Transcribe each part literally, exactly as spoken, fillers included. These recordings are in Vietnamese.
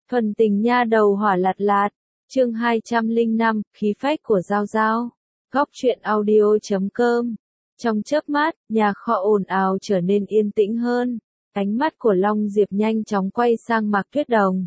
Thuần tình nha đầu hỏa lạt lạt, chương hai trăm lẻ năm, khí phách của Giao Giao. Góc truyện audio chấm com. Trong chớp mắt, nhà kho ồn ào trở nên yên tĩnh hơn. Ánh mắt của Long Diệp nhanh chóng quay sang Mạc Tuyết Đồng.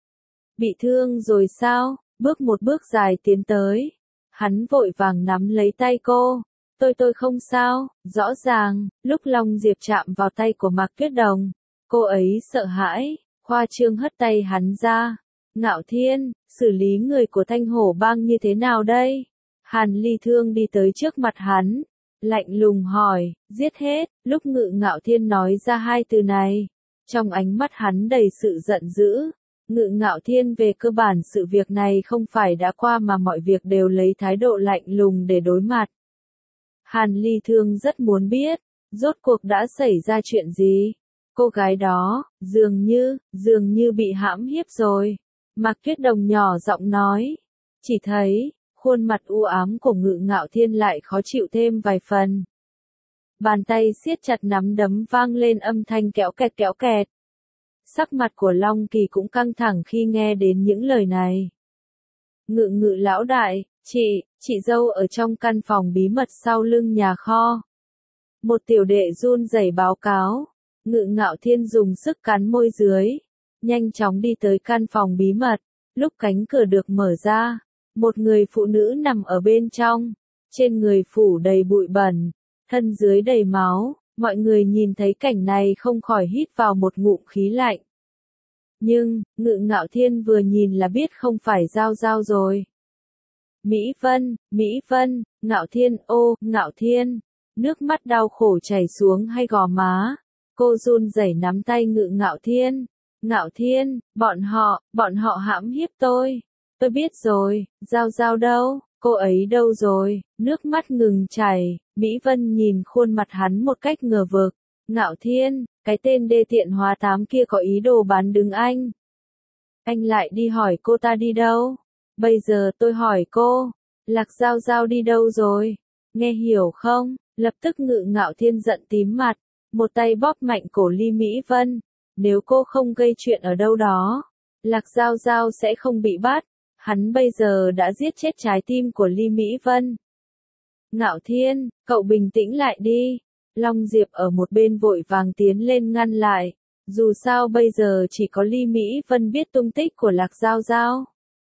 Bị thương rồi sao? Bước một bước dài tiến tới. Hắn vội vàng nắm lấy tay cô. Tôi tôi không sao. Rõ ràng, lúc Long Diệp chạm vào tay của Mạc Tuyết Đồng, cô ấy sợ hãi, khoa trương hất tay hắn ra. Ngạo Thiên, xử lý người của Thanh Hổ Bang như thế nào đây? Hàn Ly Thương đi tới trước mặt hắn, lạnh lùng hỏi, giết hết. Lúc Ngự Ngạo Thiên nói ra hai từ này, trong ánh mắt hắn đầy sự giận dữ. Ngự Ngạo Thiên về cơ bản sự việc này không phải đã qua mà mọi việc đều lấy thái độ lạnh lùng để đối mặt. Hàn Ly Thương rất muốn biết, rốt cuộc đã xảy ra chuyện gì? Cô gái đó, dường như, dường như bị hãm hiếp rồi. Mạc Tuyết Đồng nhỏ giọng nói. Chỉ thấy, khuôn mặt u ám của Ngự Ngạo Thiên lại khó chịu thêm vài phần. Bàn tay siết chặt nắm đấm vang lên âm thanh kéo kẹt kéo kẹt. Sắc mặt của Long Kỳ cũng căng thẳng khi nghe đến những lời này. Ngự ngự lão đại, chị, chị dâu ở trong căn phòng bí mật sau lưng nhà kho. Một tiểu đệ run rẩy báo cáo. Ngự Ngạo Thiên dùng sức cắn môi dưới, nhanh chóng đi tới căn phòng bí mật. Lúc cánh cửa được mở ra, một người phụ nữ nằm ở bên trong, trên người phủ đầy bụi bẩn, thân dưới đầy máu. Mọi người nhìn thấy cảnh này không khỏi hít vào một ngụm khí lạnh. Nhưng, Ngự Ngạo Thiên vừa nhìn là biết không phải Giao Giao rồi. Mỹ Vân, Mỹ Vân, Ngạo Thiên, ô, Ngạo Thiên. Nước mắt đau khổ chảy xuống hai gò má. Cô run rẩy nắm tay Ngự Ngạo Thiên. Ngạo Thiên, bọn họ, bọn họ hãm hiếp tôi. Tôi biết rồi, Giao Giao đâu, cô ấy đâu rồi? Nước mắt ngừng chảy, Mỹ Vân nhìn khuôn mặt hắn một cách ngờ vực. Ngạo Thiên, cái tên đê tiện hóa tám kia có ý đồ bán đứng anh. Anh lại đi hỏi cô ta đi đâu? Bây giờ tôi hỏi cô, Lạc Giao Giao đi đâu rồi? Nghe hiểu không? Lập tức Ngự Ngạo Thiên giận tím mặt, một tay bóp mạnh cổ Ly Mỹ Vân. Nếu cô không gây chuyện ở đâu đó, Lạc Giao Giao sẽ không bị bắt. Hắn bây giờ đã giết chết trái tim của Ly Mỹ Vân. Ngạo Thiên, cậu bình tĩnh lại đi. Long Diệp ở một bên vội vàng tiến lên ngăn lại. Dù sao bây giờ chỉ có Ly Mỹ Vân biết tung tích của Lạc Giao Giao.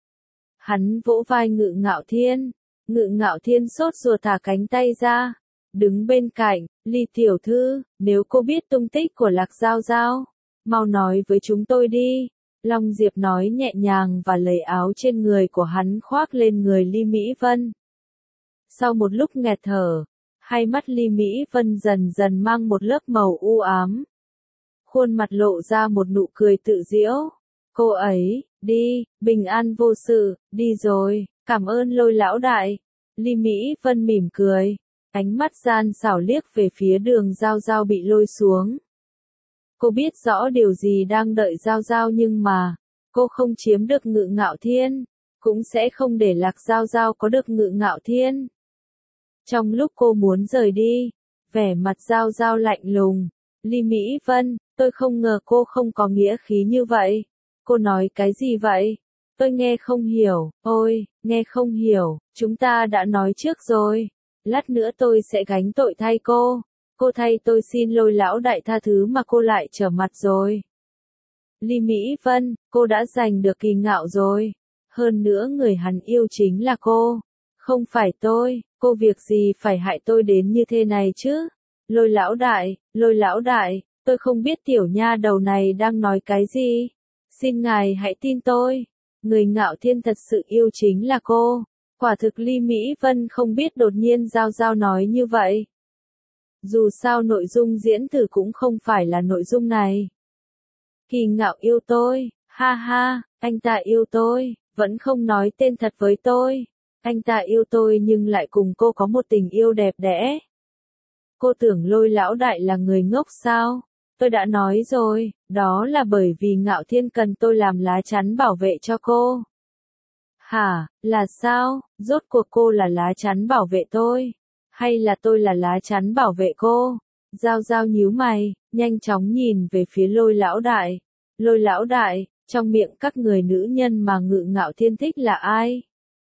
Hắn vỗ vai Ngự Ngạo Thiên. Ngự Ngạo Thiên sốt ruột thả cánh tay ra. Đứng bên cạnh, Ly tiểu thư, nếu cô biết tung tích của Lạc Giao Giao, mau nói với chúng tôi đi. Long Diệp nói nhẹ nhàng và lấy áo trên người của hắn khoác lên người Ly Mỹ Vân. Sau một lúc nghẹt thở, hai mắt Ly Mỹ Vân dần dần mang một lớp màu u ám. Khuôn mặt lộ ra một nụ cười tự giễu. Cô ấy, đi, bình an vô sự, đi rồi, cảm ơn Lôi lão đại. Ly Mỹ Vân mỉm cười, ánh mắt gian xảo liếc về phía đường Giao Giao bị lôi xuống. Cô biết rõ điều gì đang đợi Giao Giao nhưng mà, cô không chiếm được Ngự Ngạo Thiên, cũng sẽ không để Lạc Giao Giao có được Ngự Ngạo Thiên. Trong lúc cô muốn rời đi, vẻ mặt Giao Giao lạnh lùng. Ly Mỹ Vân, tôi không ngờ cô không có nghĩa khí như vậy. Cô nói cái gì vậy? Tôi nghe không hiểu. Ôi, nghe không hiểu, chúng ta đã nói trước rồi. Lát nữa tôi sẽ gánh tội thay cô. Cô thay tôi xin Lôi lão đại tha thứ mà cô lại trở mặt rồi. Ly Mỹ Vân, cô đã giành được Kỳ Ngạo rồi. Hơn nữa người hắn yêu chính là cô. Không phải tôi, cô việc gì phải hại tôi đến như thế này chứ? Lôi lão đại, Lôi lão đại, tôi không biết tiểu nha đầu này đang nói cái gì. Xin ngài hãy tin tôi. Người Ngạo Thiên thật sự yêu chính là cô. Quả thực Ly Mỹ Vân không biết đột nhiên Giao Giao nói như vậy. Dù sao nội dung diễn thử cũng không phải là nội dung này. Kỳ Ngạo yêu tôi, ha ha, anh ta yêu tôi, vẫn không nói tên thật với tôi. Anh ta yêu tôi nhưng lại cùng cô có một tình yêu đẹp đẽ. Cô tưởng Lôi lão đại là người ngốc sao? Tôi đã nói rồi, đó là bởi vì Ngạo Thiên cần tôi làm lá chắn bảo vệ cho cô. Hả, là sao? Rốt cuộc cô là lá chắn bảo vệ tôi? Hay là tôi là lá chắn bảo vệ cô? Giao Giao nhíu mày, nhanh chóng nhìn về phía Lôi lão đại. Lôi lão đại, Trong miệng các người nữ nhân mà Ngự Ngạo Thiên thích là ai?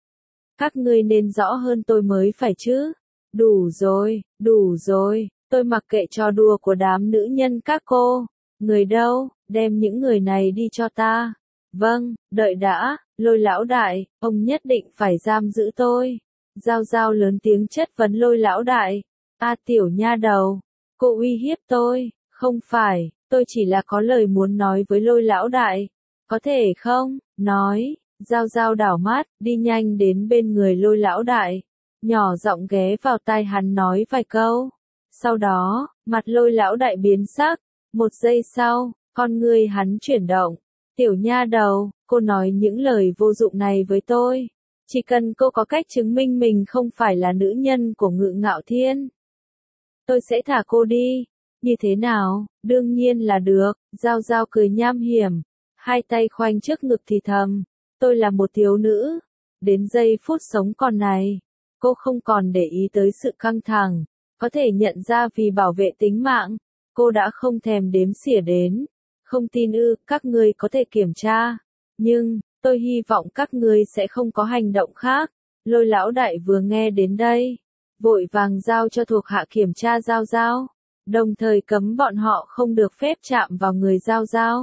Các ngươi nên rõ hơn tôi mới phải chứ. Đủ rồi, đủ rồi, tôi mặc kệ trò đùa của đám nữ nhân các cô. Người đâu, đem những người này đi cho ta. Vâng, đợi đã, Lôi lão đại, ông nhất định phải giam giữ tôi. Giao Giao lớn tiếng chất vấn Lôi lão đại. A tiểu nha đầu, cô uy hiếp tôi, không phải, tôi chỉ là có lời muốn nói với Lôi lão đại. Có thể không, nói, Giao Giao đảo mắt, đi nhanh đến bên người Lôi lão đại. Nhỏ giọng ghé vào tai hắn nói vài câu. Sau đó, mặt Lôi lão đại biến sắc. Một giây sau, con ngươi hắn chuyển động. Tiểu nha đầu, cô nói những lời vô dụng này với tôi. Chỉ cần cô có cách chứng minh mình không phải là nữ nhân của Ngự Ngạo Thiên, tôi sẽ thả cô đi. Như thế nào? Đương nhiên là được. Giao Giao cười nham hiểm, hai tay khoanh trước ngực thì thầm. Tôi là một thiếu nữ. Đến giây phút sống còn này, cô không còn để ý tới sự căng thẳng. Có thể nhận ra vì bảo vệ tính mạng, cô đã không thèm đếm xỉa đến. Không tin ư, các ngươi có thể kiểm tra. Nhưng, tôi hy vọng các ngươi sẽ không có hành động khác. Lôi lão đại vừa nghe đến đây, vội vàng giao cho thuộc hạ kiểm tra Giao Giao, đồng thời cấm bọn họ không được phép chạm vào người Giao Giao.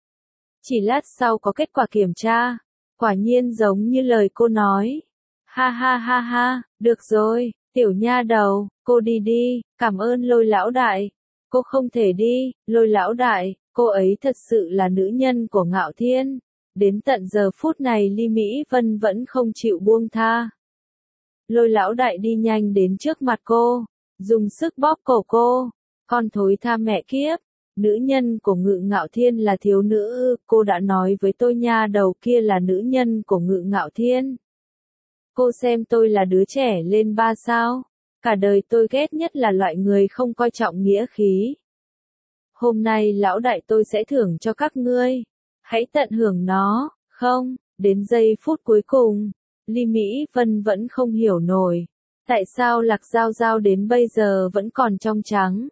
Chỉ lát sau có kết quả kiểm tra, quả nhiên giống như lời cô nói. Ha ha ha ha, được rồi, tiểu nha đầu, cô đi đi, cảm ơn Lôi lão đại. Cô không thể đi, Lôi lão đại, cô ấy thật sự là nữ nhân của Ngạo Thiên. Đến tận giờ phút này Ly Mỹ Vân vẫn không chịu buông tha. Lôi lão đại đi nhanh đến trước mặt cô, dùng sức bóp cổ cô. Con thối tha mẹ kiếp, nữ nhân của Ngự Ngạo Thiên là thiếu nữ, cô đã nói với tôi nha đầu kia là nữ nhân của Ngự Ngạo Thiên. Cô xem tôi là đứa trẻ lên ba sao? Cả đời tôi ghét nhất là loại người không coi trọng nghĩa khí. Hôm nay lão đại tôi sẽ thưởng cho các ngươi. Hãy tận hưởng nó, không? Đến giây phút cuối cùng, Ly Mỹ Vân vẫn không hiểu nổi. Tại sao Lạc Giao Giao đến bây giờ vẫn còn trong trắng?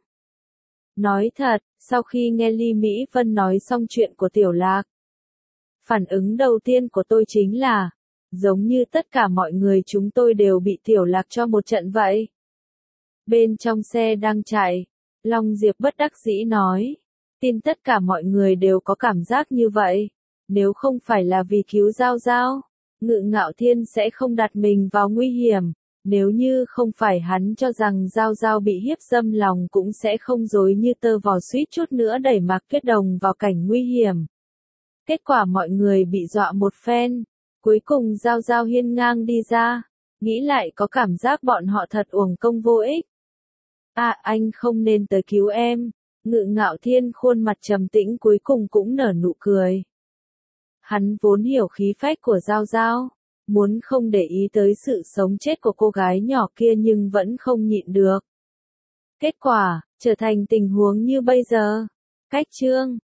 Nói thật, sau khi nghe Ly Mỹ Vân nói xong chuyện của Tiểu Lạc, phản ứng đầu tiên của tôi chính là, giống như tất cả mọi người chúng tôi đều bị Tiểu Lạc cho một trận vậy. Bên trong xe đang chạy, Long Diệp bất đắc dĩ nói, tin tất cả mọi người đều có cảm giác như vậy. Nếu không phải là vì cứu Giao Giao, Ngự Ngạo Thiên sẽ không đặt mình vào nguy hiểm. Nếu như không phải hắn cho rằng Giao Giao bị hiếp dâm lòng cũng sẽ không dối như tơ vò suýt chút nữa đẩy Mạc Tuyết Đồng vào cảnh nguy hiểm. Kết quả mọi người bị dọa một phen. Cuối cùng Giao Giao hiên ngang đi ra. Nghĩ lại có cảm giác bọn họ thật uổng công vô ích. À, anh không nên tới cứu em. Ngự Ngạo Thiên khuôn mặt trầm tĩnh cuối cùng cũng nở nụ cười. Hắn vốn hiểu khí phách của Giao Giao, muốn không để ý tới sự sống chết của cô gái nhỏ kia nhưng vẫn không nhịn được. Kết quả, trở thành tình huống như bây giờ. Cách chương